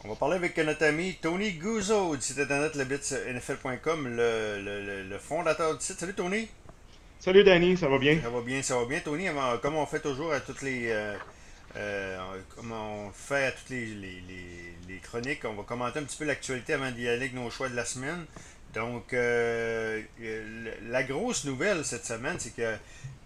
On va parler avec notre ami Tony Guzzo du site internet lebitsnfl.com, le fondateur du site. Salut Tony! Salut Danny, ça va bien? Ça va bien Tony. Comme on fait toujours à toutes les. Comme on fait à toutes les chroniques, on va commenter un petit peu l'actualité avant d'y aller avec nos choix de la semaine. Donc, la grosse nouvelle cette semaine, c'est que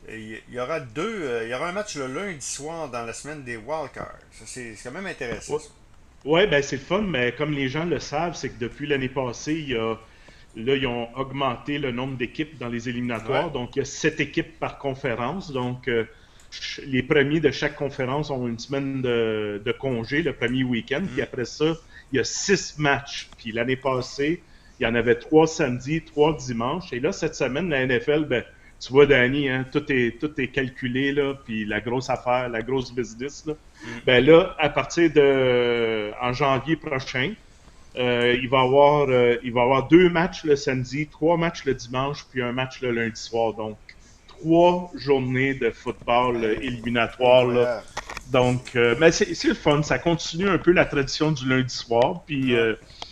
il y aura un match le lundi soir dans la semaine des Wildcards. Ça, c'est quand même intéressant. Ouais, Ça. ouais, ben c'est le fun, mais comme les gens le savent, c'est que depuis l'année passée, là, ils ont augmenté le nombre d'équipes dans les Ouais. éliminatoires. Donc, il y a 7 équipes par conférence. Donc, les premiers de chaque conférence ont une semaine de congé, le premier week-end. Puis Hmm. après ça, il y a 6 matchs. Puis l'année passée, il y en avait 3 samedis, 3 dimanches. Et là, cette semaine, la NFL, ben, tu vois, Danny, hein, tout est calculé, là, puis la grosse affaire, la grosse business, là. Hmm. Ben là, à partir de en janvier prochain, il va y avoir 2 matchs le samedi, 3 matchs le dimanche, puis un match le lundi soir. Donc, 3 journées de football Hey, éliminatoire, là. incroyable. Donc, mais c'est le fun. Ça continue un peu la tradition du lundi soir. Ouais.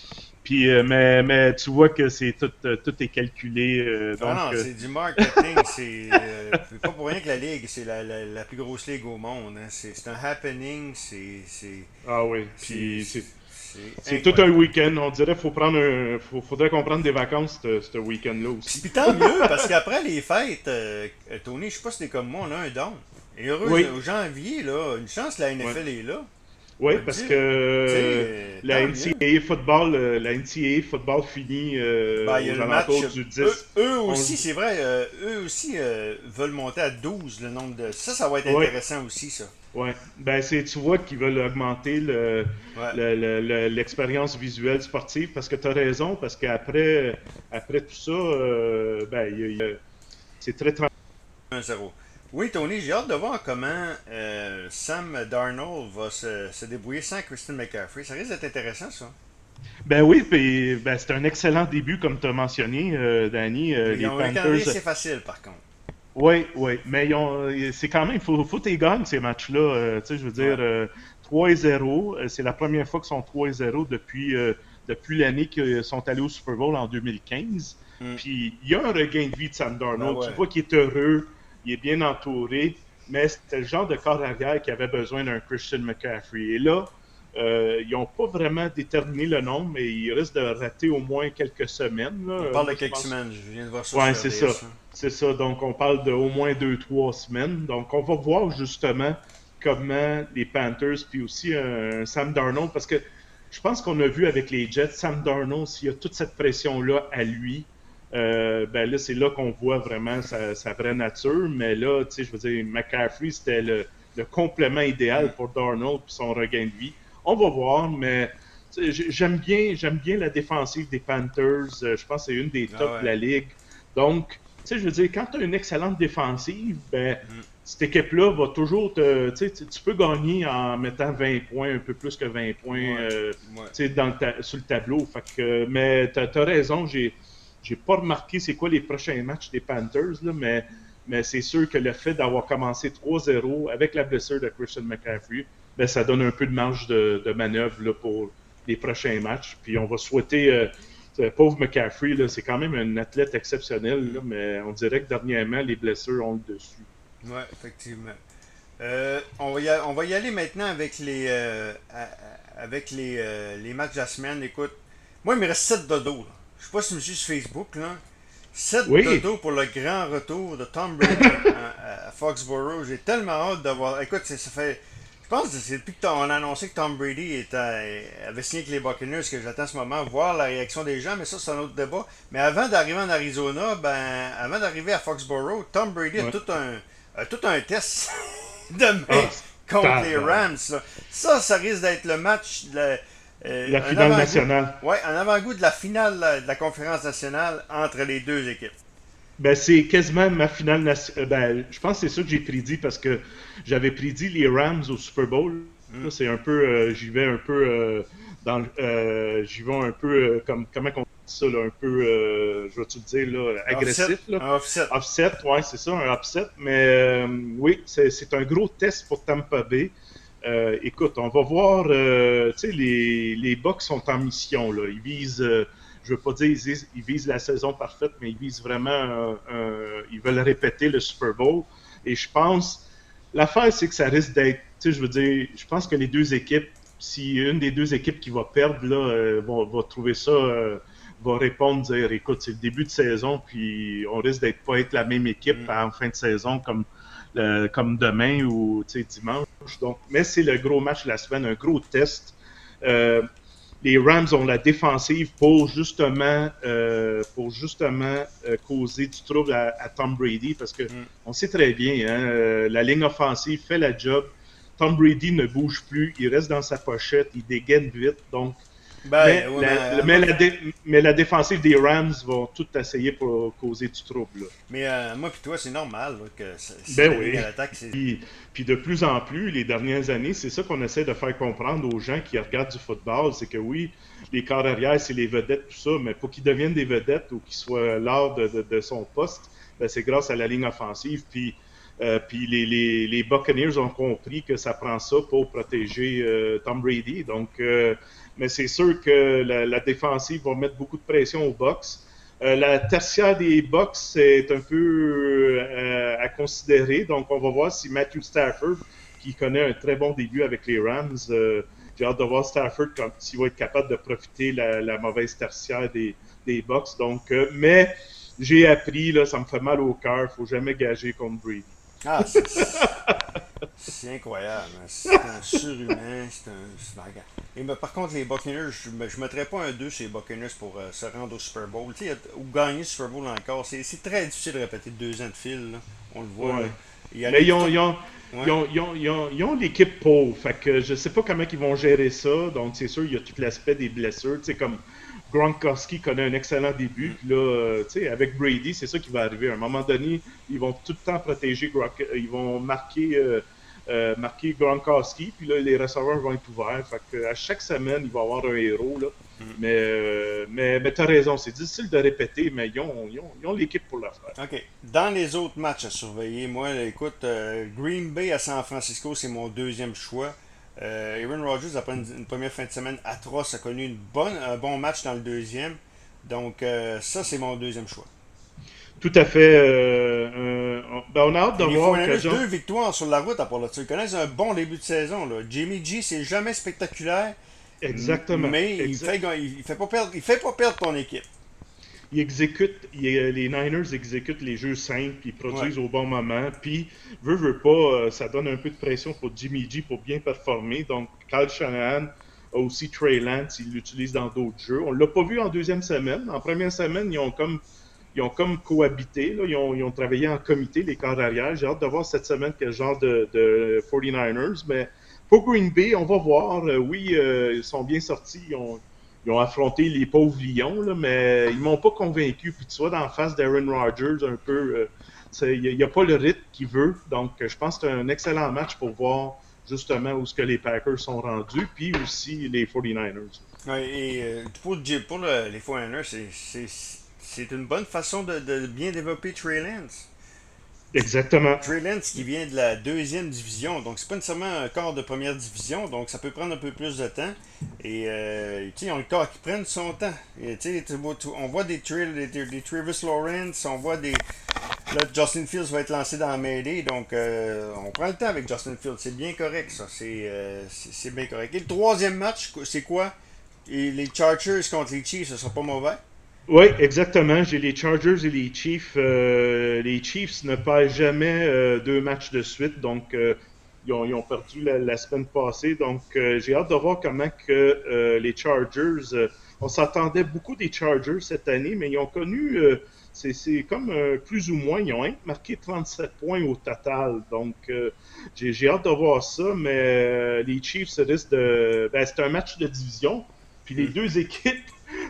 Mais tu vois que tout est calculé. Ah Donc, non, c'est du marketing. C'est pas pour rien que la ligue, c'est la plus grosse ligue au monde. Hein. C'est un happening. ah oui. C'est, Puis c'est c'est tout un incroyable. week-end. On dirait qu'il faudrait qu'on prenne des vacances ce week-end-là Puis, aussi. puis tant mieux, parce qu'après les fêtes, Tony, je sais pas si t'es comme moi, on a un don. Et heureux Oui, au janvier, là, une chance la ouais. NFL est là. Oui, Va te parce dire, que tu sais, la tant mieux. NCAA football, la NCAA football finit Ben, il y a aux le match. alentours du Eux, 10, eux 11. aussi, c'est vrai, eux aussi veulent monter à 12 le nombre de. Ça va être Oui, intéressant aussi, ça. ouais. Ben tu vois qu'ils veulent augmenter Ouais. l'expérience visuelle sportive parce que tu as raison, parce qu'après tout ça, ben c'est très 1-0. Oui, Tony, j'ai hâte de voir comment Sam Darnold va se débrouiller sans Christian McCaffrey. Ça risque d'être intéressant, ça. Ben oui, puis ben, c'est un excellent début, comme tu as mentionné, Danny. Mais ils Les ont un calendrier Panthers. assez facile, par contre. Oui, oui, mais c'est quand même, faut qu'ils gagnent ces matchs-là. Tu sais, je veux dire, Ouais. 3-0, c'est la première fois qu'ils sont 3-0 depuis l'année qu'ils sont allés au Super Bowl en 2015. Hmm. Puis il y a un regain de vie de Sam Ben Darnold. Tu ouais. vois qu'il est heureux, il est bien entouré, mais c'était le genre de corps arrière qui avait besoin d'un Christian McCaffrey. Et là, ils n'ont pas vraiment déterminé le nombre, mais ils risquent de rater au moins quelques semaines. Là. On parle de Moi, je quelques pense. semaines. Je viens de voir ça Ouais, sur c'est ça. RDS. Là. C'est ça. Donc, on parle de au moins 2, 3 semaines. Donc, on va voir justement comment les Panthers, puis aussi un Sam Darnold, parce que je pense qu'on a vu avec les Jets, Sam Darnold, s'il y a toute cette pression-là à lui, ben là, c'est là qu'on voit vraiment sa vraie nature. Mais là, tu sais, je veux dire, McCaffrey, c'était le complément Hmm. idéal pour Darnold puis son regain de vie. On va voir, mais j'aime bien la défensive des Panthers. Je pense que c'est une des Ah tops de ouais. la ligue. Donc, tu sais, je veux dire, quand tu as une excellente défensive, ben, Hmm. cette équipe-là va toujours te. Tu peux gagner en mettant 20 points, un peu plus que 20 points Ouais. Ouais. sur le tableau. Fait que, mais tu as raison, j'ai pas remarqué c'est quoi les prochains matchs des Panthers, là, mais c'est sûr que le fait d'avoir commencé 3-0 avec la blessure de Christian McCaffrey, ben, ça donne un peu de marge de manœuvre là, pour les prochains matchs. Puis on va souhaiter. Pauvre McCaffrey, là, c'est quand même un athlète exceptionnel, Hmm. là, mais on dirait que dernièrement, les blessures ont le dessus. Ouais, effectivement. On va y aller maintenant avec les matchs de la semaine. Écoute, moi, il me reste 7 dodos. Là. Je sais pas si tu me suis sur Facebook. Là. 7 Oui, dodos pour le grand retour de Tom Brady à Foxborough. J'ai tellement hâte de voir. Écoute, ça fait. Je pense que c'est depuis qu'on a annoncé que Tom Brady avait signé avec les Buccaneers que j'attends ce moment, voir la réaction des gens, mais ça, c'est un autre débat. Mais avant d'arriver en Arizona, avant d'arriver à Foxborough, Tom Brady ouais. a tout un test demain Ah, contre les tabarnak. Rams. Là. Ça risque d'être le match, La un finale avant-goût. nationale. Ouais, un avant-goût de la finale de la conférence nationale entre les deux équipes. Ben, c'est quasiment ma finale nationale. Ben, je pense que c'est ça que j'ai prédit parce que j'avais prédit les Rams au Super Bowl. Hmm. Là, c'est un peu, j'y vais un peu j'y vais un peu comme comment on dit ça là, un peu, je vais te le dire là, Offset. agressif là. Un offset. Offset, ouais, c'est ça, un upset. Mais oui, c'est un gros test pour Tampa Bay. Écoute, on va voir, tu sais, les Bucks sont en mission, là. Ils visent, je veux pas dire ils visent la saison parfaite, mais ils visent vraiment, ils veulent répéter le Super Bowl. Et je pense, l'affaire, c'est que ça risque d'être, tu sais, je veux dire, je pense que les deux équipes, si une des deux équipes qui va perdre, là, va trouver ça, va répondre, dire, écoute, c'est le début de saison, puis on risque d'être pas être la même équipe en fin de saison comme demain ou dimanche. Donc, mais c'est le gros match de la semaine, un gros test. Les Rams ont la défensive pour justement causer du trouble à Tom Brady parce que on sait très bien, hein, la ligne offensive fait la job. Tom Brady ne bouge plus, il reste dans sa pochette, il dégaine vite. Donc, Ben, ouais, mais la défensive des Rams va tout essayer pour causer du trouble. Là. mais moi puis toi, c'est normal là, que si Ben la ligne oui. à l'attaque, c'est. Puis de plus en plus, les dernières années, c'est ça qu'on essaie de faire comprendre aux gens qui regardent du football, c'est que oui, les corps arrière, c'est les vedettes, tout ça, mais pour qu'ils deviennent des vedettes ou qu'ils soient l'art de son poste, ben c'est grâce à la ligne offensive. Puis les Buccaneers ont compris que ça prend ça pour protéger Tom Brady. Donc, mais c'est sûr que la défensive va mettre beaucoup de pression aux Bucs. La tertiaire des Bucs est un peu à considérer. Donc, on va voir si Matthew Stafford, qui connaît un très bon début avec les Rams, j'ai hâte de voir Stafford s'il va être capable de profiter la mauvaise tertiaire des Bucs. Donc, mais j'ai appris, là, ça me fait mal au cœur, faut jamais gager contre Brady. Ah, c'est incroyable. Hein. C'est un surhumain. Et mais par contre, les Buccaneers, je ne mettrais pas un 2 chez les Buccaneers pour se rendre au Super Bowl. Ou gagner le Super Bowl encore. C'est très difficile de répéter 2 ans de fil. Là. On le voit. Ouais. Mais ils ont l'équipe pauvre. Fait que je sais pas comment ils vont gérer ça. Donc, c'est sûr, il y a tout l'aspect des blessures. Tu sais, comme Gronkowski connaît un excellent début. Puis là, tu sais, avec Brady, c'est ça qui va arriver. À un moment donné, ils vont tout le temps protéger ils vont marquer Gronkowski. Puis là, les receveurs vont être ouverts. Fait que à chaque semaine, il va y avoir un héros. Là. Mais tu as raison, c'est difficile de répéter, mais ils ont l'équipe pour le faire. OK. Dans les autres matchs à surveiller, moi, là, écoute, Green Bay à San Francisco, c'est mon deuxième choix. Aaron Rodgers, après une première fin de semaine atroce, a connu un bon match dans le deuxième. Donc, ça, c'est mon deuxième choix. Tout à fait. On a hâte de Et les voir 49ers, que 2 victoires sur la route à part là. Tu connais un bon début de saison. Là. Jimmy G, c'est jamais spectaculaire, Exactement. mais il fait pas perdre ton équipe. Les Niners exécutent les jeux simples, ils produisent Ouais. au bon moment, puis veut pas, ça donne un peu de pression pour Jimmy G pour bien performer. Donc, Kyle Shanahan a aussi Trey Lance, il l'utilise dans d'autres jeux. On l'a pas vu en deuxième semaine. En première semaine, ils ont comme cohabité, là. Ils ont travaillé en comité, les corps arrière. J'ai hâte de voir cette semaine quel genre de 49ers, mais pour Green Bay, on va voir. Oui, ils sont bien sortis, ils ont affronté les pauvres Lions, là, mais ils m'ont pas convaincu. Puis tu vois, dans la face d'Aaron Rodgers, un peu, il n'y a pas le rythme qu'il veut. Donc, je pense que c'est un excellent match pour voir justement où ce que les Packers sont rendus, puis aussi les 49ers. Ouais, et pour les 49ers, c'est une bonne façon de bien développer Trey Lance. Exactement. Trey Lance qui vient de la deuxième division, donc c'est pas nécessairement un corps de première division, donc ça peut prendre un peu plus de temps. Et tu sais, ils ont le corps qui prennent son temps. Et, on voit des Travis Lawrence, on voit des. Là, Justin Fields va être lancé dans la mêlée, donc on prend le temps avec Justin Fields, c'est bien correct ça, c'est bien correct. Et le troisième match, c'est quoi? Et les Chargers contre les Chiefs, ce sera pas mauvais. Oui, exactement. J'ai les Chargers et les Chiefs. Les Chiefs ne perdent jamais 2 matchs de suite, donc ils ont perdu la semaine passée. Donc j'ai hâte de voir comment que les Chargers. On s'attendait beaucoup des Chargers cette année, mais ils ont connu. C'est comme plus ou moins, ils ont marqué 37 points au total. Donc j'ai hâte de voir ça, mais les Chiefs risquent de. Ben, c'est un match de division. Puis les deux équipes.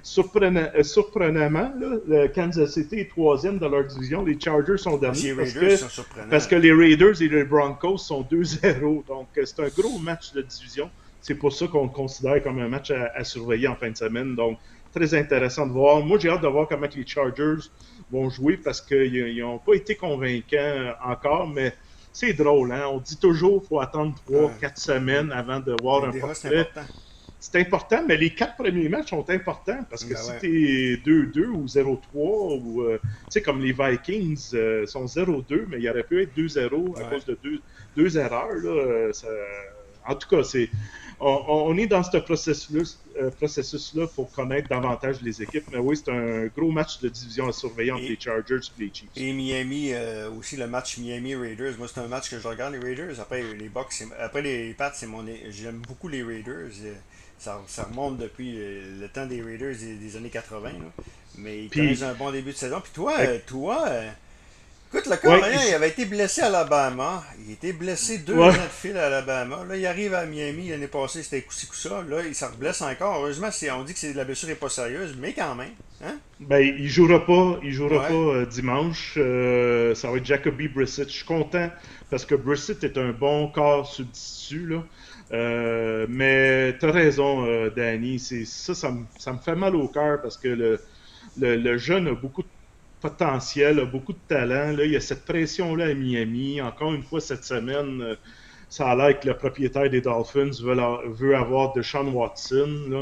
Surprenamment, là, le Kansas City est troisième dans leur division. Les Chargers sont derniers parce que les Raiders et les Broncos sont 2-0. Donc, c'est un gros match de division. C'est pour ça qu'on le considère comme un match à surveiller en fin de semaine. Donc, très intéressant de voir. Moi, j'ai hâte de voir comment les Chargers vont jouer parce qu'ils n'ont pas été convaincants encore, mais c'est drôle, hein? On dit toujours qu'il faut attendre 3 Ouais. 4 semaines avant de voir un Des fois, c'est portrait. important. C'est important, mais les 4 premiers matchs sont importants parce que Ben si ouais. t'es 2-2 ou 0-3, ou tu sais, comme les Vikings sont 0-2, mais il aurait pu être 2-0 à Ouais. cause de deux erreurs. Là, en tout cas, on est dans ce processus-là pour connaître davantage les équipes. Mais oui, c'est un gros match de division à surveiller entre Et, les Chargers et les Chiefs. et Miami, aussi le match Miami-Raiders. Moi, c'est un match que je regarde, les Raiders. Après les Bucks, après les Pats, j'aime beaucoup les Raiders. Ça remonte depuis le temps des Raiders des années 80. Là. Mais ils connaissent Puis, un bon début de saison. Puis toi, euh, écoute, le ouais, Carolien, il avait été blessé à Alabama. Il était blessé 2 ans ouais, de fil à Alabama. Là, il arrive à Miami l'année passée, c'était coup-ci coup-ça. Là, il se blesse encore. Heureusement, on dit que la blessure n'est pas sérieuse, mais quand même. Hein? ben, il jouera pas Ouais. dimanche. Ça va être Jacoby Brissett. Je suis content parce que Brissett est un bon corps substitut, là. Mais t'as raison, Danny. Ça me fait mal au cœur parce que le jeune a beaucoup de potentiel, a beaucoup de talent. Là, il y a cette pression-là à Miami. Encore une fois, cette semaine, ça a l'air que le propriétaire des Dolphins veut avoir Deshaun Watson, là,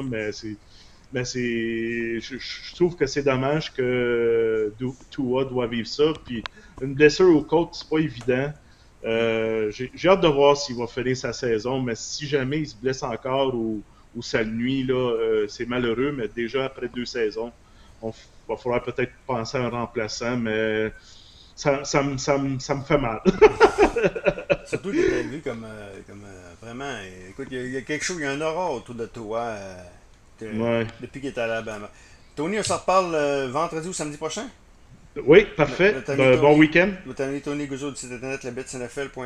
je trouve que c'est dommage que Tua doit vivre ça. Puis une blessure au côte, c'est pas évident. J'ai hâte de voir s'il va finir sa saison, mais si jamais il se blesse encore ou ça le nuit, là, c'est malheureux, mais déjà après 2 saisons, on va falloir peut-être penser à un remplaçant, mais ça me fait mal. Surtout qu'il était vu comme vraiment. Écoute, il y a quelque chose, il y a un aura autour de toi Ouais. depuis qu'il est à Alabama. Tony, on se reparle vendredi ou samedi prochain? Oui, parfait. Notre ami Bon Tony, week-end. notre ami Tony Guzzo du site internet lebetsnfl.com.